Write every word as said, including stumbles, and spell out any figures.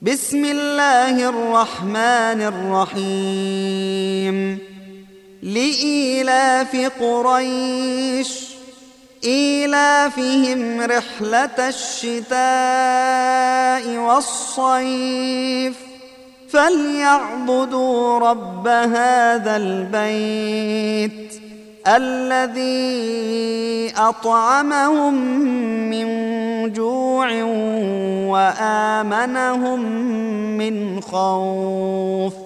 بسم الله الرحمن الرحيم لإيلاف قريش إيلافهم رحلة الشتاء والصيف فليعبدوا رب هذا البيت الذي أطعمهم من جوع وآمنهم من خوف.